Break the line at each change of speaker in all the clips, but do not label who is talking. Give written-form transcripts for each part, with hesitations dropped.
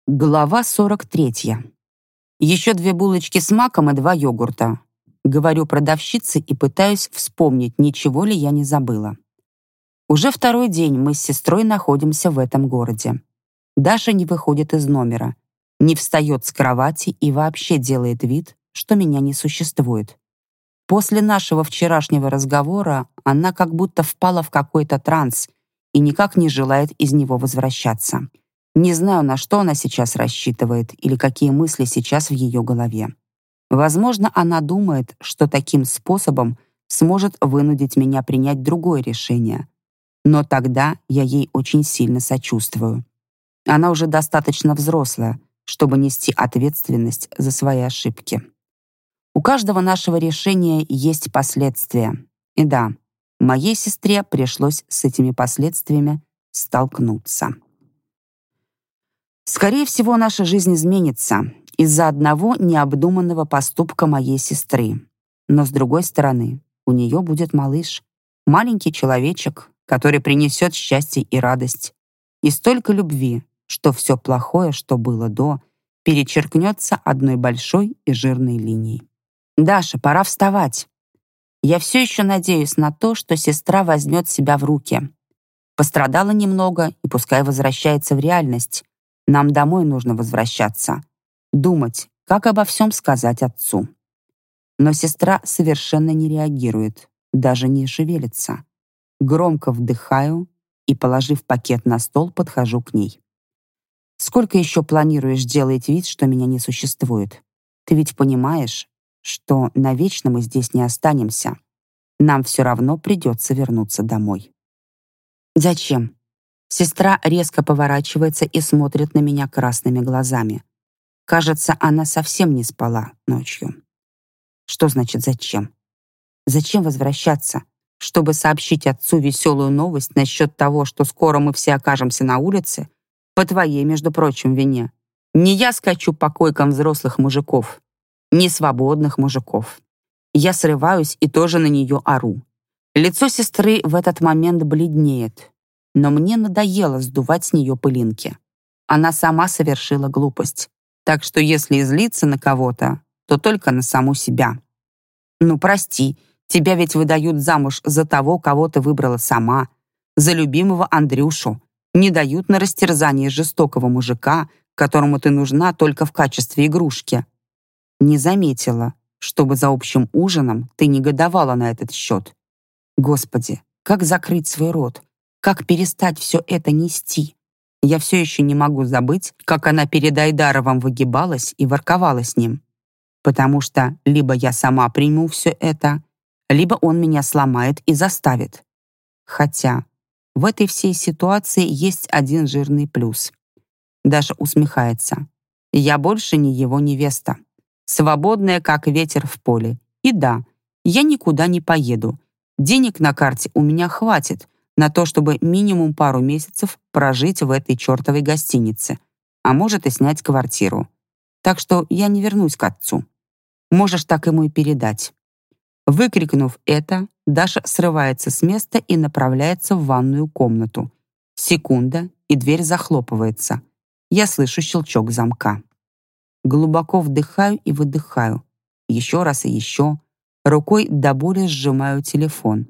Глава 43. Еще 2 булочки с маком и 2 йогурта. Говорю продавщице и пытаюсь вспомнить, ничего ли я не забыла. Уже 2-й день мы с сестрой находимся в этом городе. Даша не выходит из номера, не встает с кровати и вообще делает вид, что меня не существует. После нашего вчерашнего разговора она как будто впала в какой-то транс и никак не желает из него возвращаться. Не знаю, на что она сейчас рассчитывает или какие мысли сейчас в ее голове. Возможно, она думает, что таким способом сможет вынудить меня принять другое решение. Но тогда я ей очень сильно сочувствую. Она уже достаточно взрослая, чтобы нести ответственность за свои ошибки. У каждого нашего решения есть последствия. И да, моей сестре пришлось с этими последствиями столкнуться. Скорее всего, наша жизнь изменится из-за одного необдуманного поступка моей сестры. Но, с другой стороны, у нее будет малыш, маленький человечек, который принесет счастье и радость. И столько любви, что все плохое, что было до, перечеркнется одной большой и жирной линией. «Даша, пора вставать. Я все еще надеюсь на то, что сестра возьмет себя в руки. Пострадала немного, и пускай возвращается в реальность. Нам домой нужно возвращаться. Думать, как обо всем сказать отцу». Но сестра совершенно не реагирует, даже не шевелится. Громко вдыхаю и, положив пакет на стол, подхожу к ней. «Сколько еще планируешь делать вид, что меня не существует? Ты ведь понимаешь, что навечно мы здесь не останемся. Нам все равно придется вернуться домой». «Зачем?» Сестра резко поворачивается и смотрит на меня красными глазами. Кажется, она совсем не спала ночью. Что значит «зачем»? Зачем возвращаться? Чтобы сообщить отцу веселую новость насчет того, что скоро мы все окажемся на улице? По твоей, между прочим, вине. Не я скачу по койкам взрослых мужиков, не свободных мужиков. Я срываюсь и тоже на нее ору. Лицо сестры в этот момент бледнеет. Но мне надоело сдувать с нее пылинки. Она сама совершила глупость. Так что если и злиться на кого-то, то только на саму себя. Ну, прости, тебя ведь выдают замуж за того, кого ты выбрала сама, за любимого Андрюшу. Не дают на растерзание жестокого мужика, которому ты нужна только в качестве игрушки. Не заметила, чтобы за общим ужином ты негодовала на этот счет. Господи, как закрыть свой рот? Как перестать все это нести? Я все еще не могу забыть, как она перед Айдаровым выгибалась и ворковала с ним. Потому что либо я сама приму все это, либо он меня сломает и заставит. Хотя в этой всей ситуации есть один жирный плюс. Даша усмехается. Я больше не его невеста. Свободная, как ветер в поле. И да, я никуда не поеду. Денег на карте у меня хватит на то, чтобы минимум пару месяцев прожить в этой чертовой гостинице, а может и снять квартиру. Так что я не вернусь к отцу. Можешь так ему и передать». Выкрикнув это, Даша срывается с места и направляется в ванную комнату. Секунда, и дверь захлопывается. Я слышу щелчок замка. Глубоко вдыхаю и выдыхаю. Еще раз и еще. Рукой до боли сжимаю телефон.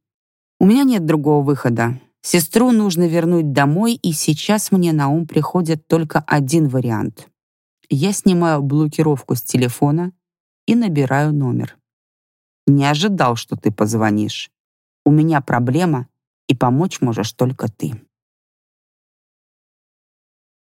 У меня нет другого выхода. Сестру нужно вернуть домой, и сейчас мне на ум приходит только один вариант. Я снимаю блокировку с телефона и набираю номер. «Не ожидал, что ты позвонишь. У меня проблема, и помочь можешь только ты».